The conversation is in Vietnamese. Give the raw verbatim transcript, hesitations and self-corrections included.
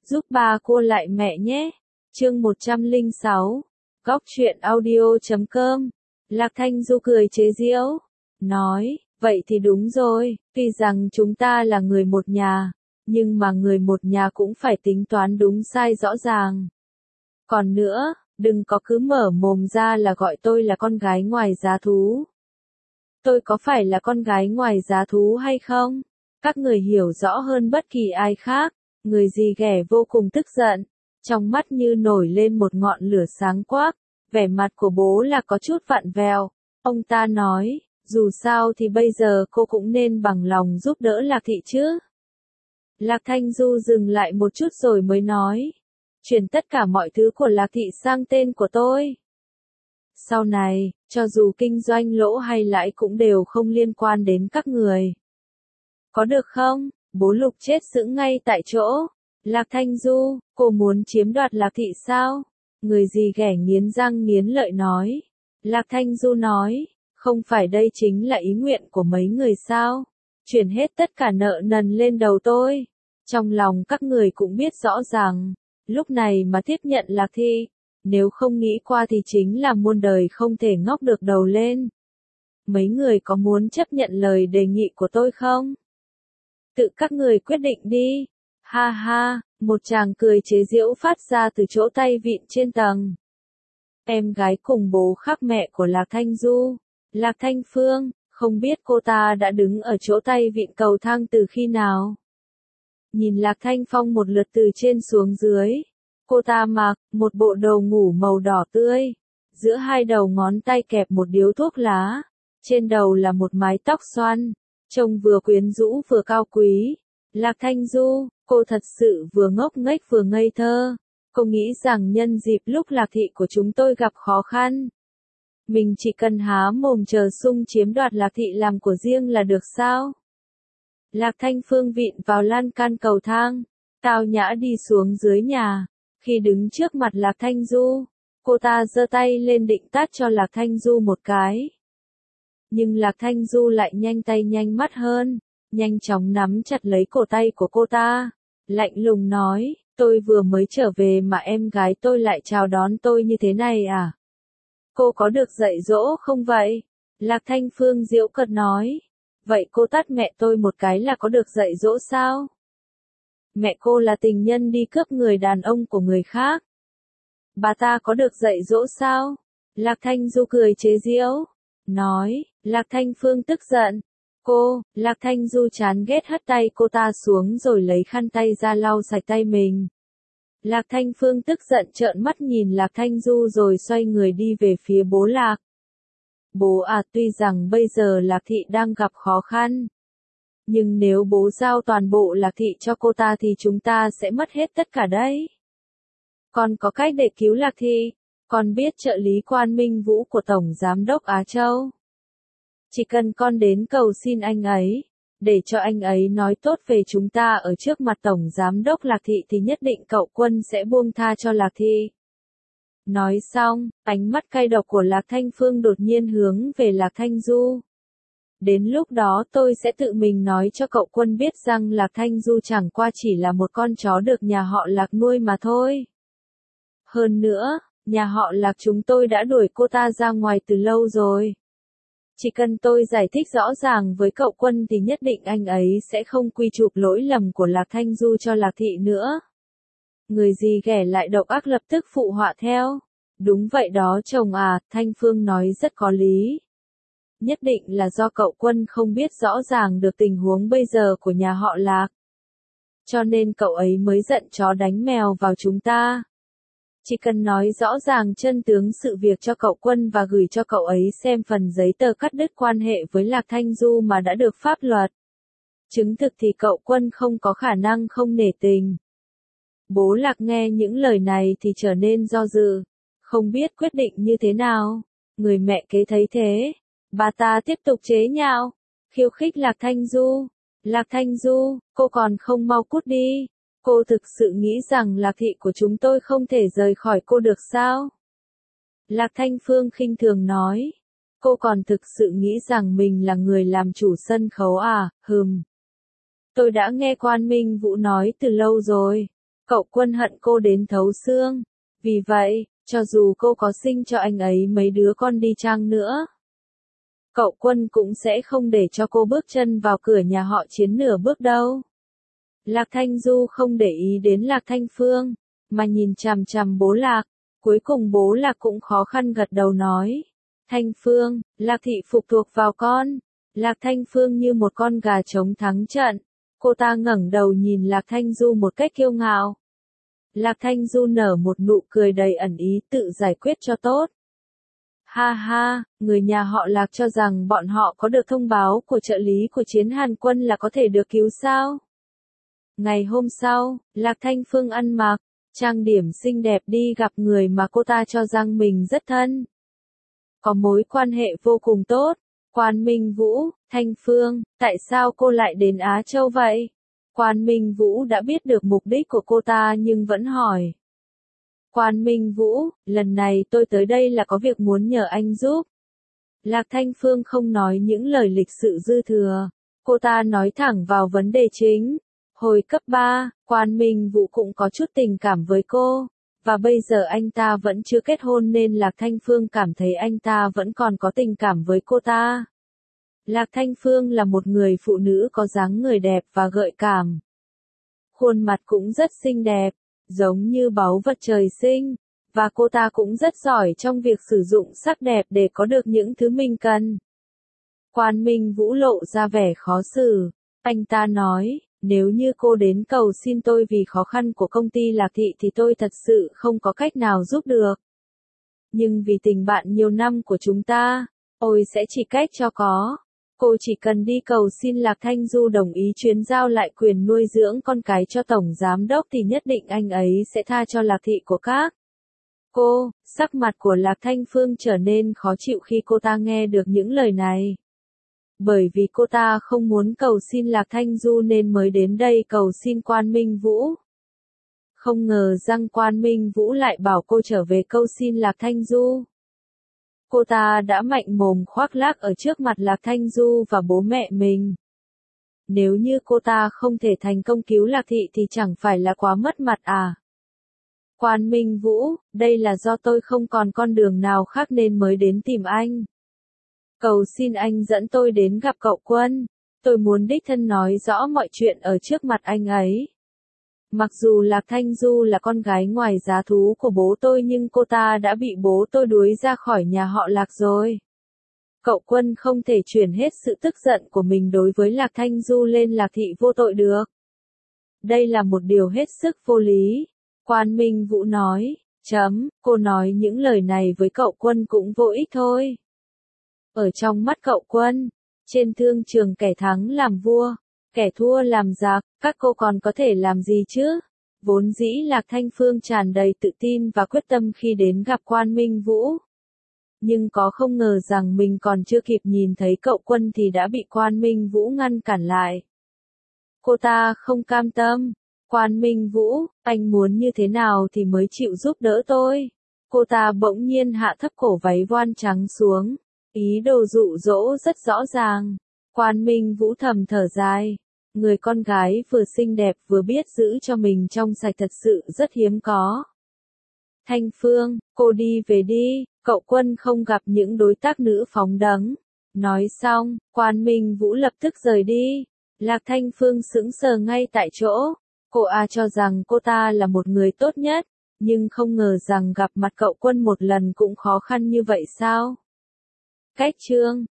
giúp ba cô lại mẹ nhé. Chương một trăm lẻ sáu, Góc truyện audio chấm com. Lạc Thanh Du cười chế giễu, nói, vậy thì đúng rồi, tuy rằng chúng ta là người một nhà, nhưng mà người một nhà cũng phải tính toán đúng sai rõ ràng. Còn nữa, đừng có cứ mở mồm ra là gọi tôi là con gái ngoài giá thú. Tôi có phải là con gái ngoài giá thú hay không? Các người hiểu rõ hơn bất kỳ ai khác. Người dì ghẻ vô cùng tức giận, trong mắt như nổi lên một ngọn lửa sáng quắc, vẻ mặt của bố là có chút vặn vẹo. Ông ta nói, dù sao thì bây giờ cô cũng nên bằng lòng giúp đỡ Lạc Thị chứ. Lạc Thanh Du dừng lại một chút rồi mới nói, chuyển tất cả mọi thứ của Lạc Thị sang tên của tôi. Sau này, cho dù kinh doanh lỗ hay lãi cũng đều không liên quan đến các người. Có được không? Bố Lục chết sững ngay tại chỗ. Lạc Thanh Du, cô muốn chiếm đoạt Lạc Thị sao? Người dì ghẻ nghiến răng nghiến lợi nói. Lạc Thanh Du nói, không phải đây chính là ý nguyện của mấy người sao? Chuyển hết tất cả nợ nần lên đầu tôi. Trong lòng các người cũng biết rõ ràng, lúc này mà tiếp nhận Lạc Thị, nếu không nghĩ qua thì chính là muôn đời không thể ngóc được đầu lên. Mấy người có muốn chấp nhận lời đề nghị của tôi không? Tự các người quyết định đi. Ha ha, một chàng cười chế giễu phát ra từ chỗ tay vịn trên tầng. Em gái cùng bố khác mẹ của Lạc Thanh Du, Lạc Thanh Phương, không biết cô ta đã đứng ở chỗ tay vịn cầu thang từ khi nào. Nhìn Lạc Thanh Phong một lượt từ trên xuống dưới, cô ta mặc một bộ đồ ngủ màu đỏ tươi, giữa hai đầu ngón tay kẹp một điếu thuốc lá, trên đầu là một mái tóc xoăn. Trông vừa quyến rũ vừa cao quý. Lạc Thanh Du, cô thật sự vừa ngốc nghếch vừa ngây thơ. Cô nghĩ rằng nhân dịp lúc Lạc Thị của chúng tôi gặp khó khăn, mình chỉ cần há mồm chờ sung chiếm đoạt Lạc Thị làm của riêng là được sao? Lạc Thanh Phương vịn vào lan can cầu thang, tao nhã đi xuống dưới nhà. Khi đứng trước mặt Lạc Thanh Du, cô ta giơ tay lên định tát cho Lạc Thanh Du một cái. Nhưng Lạc Thanh Du lại nhanh tay nhanh mắt hơn, nhanh chóng nắm chặt lấy cổ tay của cô ta, lạnh lùng nói, tôi vừa mới trở về mà em gái tôi lại chào đón tôi như thế này à? Cô có được dạy dỗ không vậy? Lạc Thanh Phương giễu cợt nói, vậy cô tát mẹ tôi một cái là có được dạy dỗ sao? Mẹ cô là tình nhân đi cướp người đàn ông của người khác. Bà ta có được dạy dỗ sao? Lạc Thanh Du cười chế giễu, nói, Lạc Thanh Phương tức giận. Cô, Lạc Thanh Du chán ghét hất tay cô ta xuống rồi lấy khăn tay ra lau sạch tay mình. Lạc Thanh Phương tức giận trợn mắt nhìn Lạc Thanh Du rồi xoay người đi về phía bố Lạc. Bố à, tuy rằng bây giờ Lạc Thị đang gặp khó khăn, nhưng nếu bố giao toàn bộ Lạc Thị cho cô ta thì chúng ta sẽ mất hết tất cả đấy. Con có cách để cứu Lạc Thị, con biết trợ lý Quan Minh Vũ của Tổng Giám đốc Á Châu. Chỉ cần con đến cầu xin anh ấy, để cho anh ấy nói tốt về chúng ta ở trước mặt Tổng Giám đốc Lạc Thị thì nhất định cậu Quân sẽ buông tha cho Lạc Thị. Nói xong, ánh mắt cay độc của Lạc Thanh Phương đột nhiên hướng về Lạc Thanh Du. Đến lúc đó tôi sẽ tự mình nói cho cậu Quân biết rằng Lạc Thanh Du chẳng qua chỉ là một con chó được nhà họ Lạc nuôi mà thôi. Hơn nữa, nhà họ Lạc chúng tôi đã đuổi cô ta ra ngoài từ lâu rồi. Chỉ cần tôi giải thích rõ ràng với cậu Quân thì nhất định anh ấy sẽ không quy chụp lỗi lầm của Lạc Thanh Du cho Lạc Thị nữa. Người dì ghẻ lại độc ác lập tức phụ họa theo. Đúng vậy đó chồng à, Thanh Phương nói rất có lý. Nhất định là do cậu Quân không biết rõ ràng được tình huống bây giờ của nhà họ Lạc. Cho nên cậu ấy mới giận chó đánh mèo vào chúng ta. Chỉ cần nói rõ ràng chân tướng sự việc cho cậu Quân và gửi cho cậu ấy xem phần giấy tờ cắt đứt quan hệ với Lạc Thanh Du mà đã được pháp luật chứng thực thì cậu Quân không có khả năng không nể tình. Bố Lạc nghe những lời này thì trở nên do dự, không biết quyết định như thế nào. Người mẹ kế thấy thế, bà ta tiếp tục chế nhạo, khiêu khích Lạc Thanh Du. Lạc Thanh Du, cô còn không mau cút đi. Cô thực sự nghĩ rằng Lạc Thị của chúng tôi không thể rời khỏi cô được sao? Lạc Thanh Phương khinh thường nói. Cô còn thực sự nghĩ rằng mình là người làm chủ sân khấu à, hừm. Tôi đã nghe Quan Minh Vũ nói từ lâu rồi. Cậu Quân hận cô đến thấu xương. Vì vậy, cho dù cô có sinh cho anh ấy mấy đứa con đi chăng nữa, cậu Quân cũng sẽ không để cho cô bước chân vào cửa nhà họ Chiến nửa bước đâu. Lạc Thanh Du không để ý đến Lạc Thanh Phương, mà nhìn chằm chằm bố Lạc. Cuối cùng bố Lạc cũng khó khăn gật đầu nói. Thanh Phương, Lạc thị phụ thuộc vào con. Lạc Thanh Phương như một con gà trống thắng trận. Cô ta ngẩng đầu nhìn Lạc Thanh Du một cách kiêu ngạo. Lạc Thanh Du nở một nụ cười đầy ẩn ý, tự giải quyết cho tốt. Ha ha, người nhà họ Lạc cho rằng bọn họ có được thông báo của trợ lý của Chiến Hàn Quân là có thể được cứu sao? Ngày hôm sau, Lạc Thanh Phương ăn mặc, trang điểm xinh đẹp đi gặp người mà cô ta cho rằng mình rất thân. Có mối quan hệ vô cùng tốt. Quan Minh Vũ, Thanh Phương, tại sao cô lại đến Á Châu vậy? Quan Minh Vũ đã biết được mục đích của cô ta nhưng vẫn hỏi. Quan Minh Vũ, lần này tôi tới đây là có việc muốn nhờ anh giúp. Lạc Thanh Phương không nói những lời lịch sự dư thừa. Cô ta nói thẳng vào vấn đề chính. Hồi cấp ba, Quan Minh Vũ cũng có chút tình cảm với cô. Và bây giờ anh ta vẫn chưa kết hôn nên Lạc Thanh Phương cảm thấy anh ta vẫn còn có tình cảm với cô ta. Lạc Thanh Phương là một người phụ nữ có dáng người đẹp và gợi cảm. Khuôn mặt cũng rất xinh đẹp, giống như báu vật trời sinh. Và cô ta cũng rất giỏi trong việc sử dụng sắc đẹp để có được những thứ mình cần. Quan Minh Vũ lộ ra vẻ khó xử. Anh ta nói, nếu như cô đến cầu xin tôi vì khó khăn của công ty Lạc thị thì tôi thật sự không có cách nào giúp được. Nhưng vì tình bạn nhiều năm của chúng ta, tôi sẽ chỉ cách cho có. Cô chỉ cần đi cầu xin Lạc Thanh Du đồng ý chuyển giao lại quyền nuôi dưỡng con cái cho Tổng Giám Đốc thì nhất định anh ấy sẽ tha cho Lạc thị của các cô. Sắc mặt của Lạc Thanh Phương trở nên khó chịu khi cô ta nghe được những lời này. Bởi vì cô ta không muốn cầu xin Lạc Thanh Du nên mới đến đây cầu xin Quan Minh Vũ. Không ngờ rằng Quan Minh Vũ lại bảo cô trở về cầu xin Lạc Thanh Du. Cô ta đã mạnh mồm khoác lác ở trước mặt Lạc Thanh Du và bố mẹ mình. Nếu như cô ta không thể thành công cứu Lạc thị thì chẳng phải là quá mất mặt à? Quan Minh Vũ, đây là do tôi không còn con đường nào khác nên mới đến tìm anh. Cầu xin anh dẫn tôi đến gặp cậu Quân. Tôi muốn đích thân nói rõ mọi chuyện ở trước mặt anh ấy. Mặc dù Lạc Thanh Du là con gái ngoài giá thú của bố tôi nhưng cô ta đã bị bố tôi đuổi ra khỏi nhà họ Lạc rồi. Cậu Quân không thể chuyển hết sự tức giận của mình đối với Lạc Thanh Du lên Lạc thị vô tội được. Đây là một điều hết sức vô lý. Quan Minh Vũ nói, chấm, cô nói những lời này với cậu Quân cũng vô ích thôi. Ở trong mắt cậu Quân, trên thương trường kẻ thắng làm vua, kẻ thua làm giặc, các cô còn có thể làm gì chứ? Vốn dĩ Lạc Thanh Phương tràn đầy tự tin và quyết tâm khi đến gặp Quan Minh Vũ. Nhưng có không ngờ rằng mình còn chưa kịp nhìn thấy cậu Quân thì đã bị Quan Minh Vũ ngăn cản lại. Cô ta không cam tâm. Quan Minh Vũ, anh muốn như thế nào thì mới chịu giúp đỡ tôi? Cô ta bỗng nhiên hạ thấp cổ váy voan trắng xuống. Ý đồ dụ dỗ rất rõ ràng. Quan Minh Vũ thầm thở dài. Người con gái vừa xinh đẹp vừa biết giữ cho mình trong sạch thật sự rất hiếm có. Thanh Phương, cô đi về đi, cậu Quân không gặp những đối tác nữ phóng đấng. Nói xong, Quan Minh Vũ lập tức rời đi. Lạc Thanh Phương sững sờ ngay tại chỗ. Cô A cho rằng cô ta là một người tốt nhất, nhưng không ngờ rằng gặp mặt cậu Quân một lần cũng khó khăn như vậy sao? Cách chương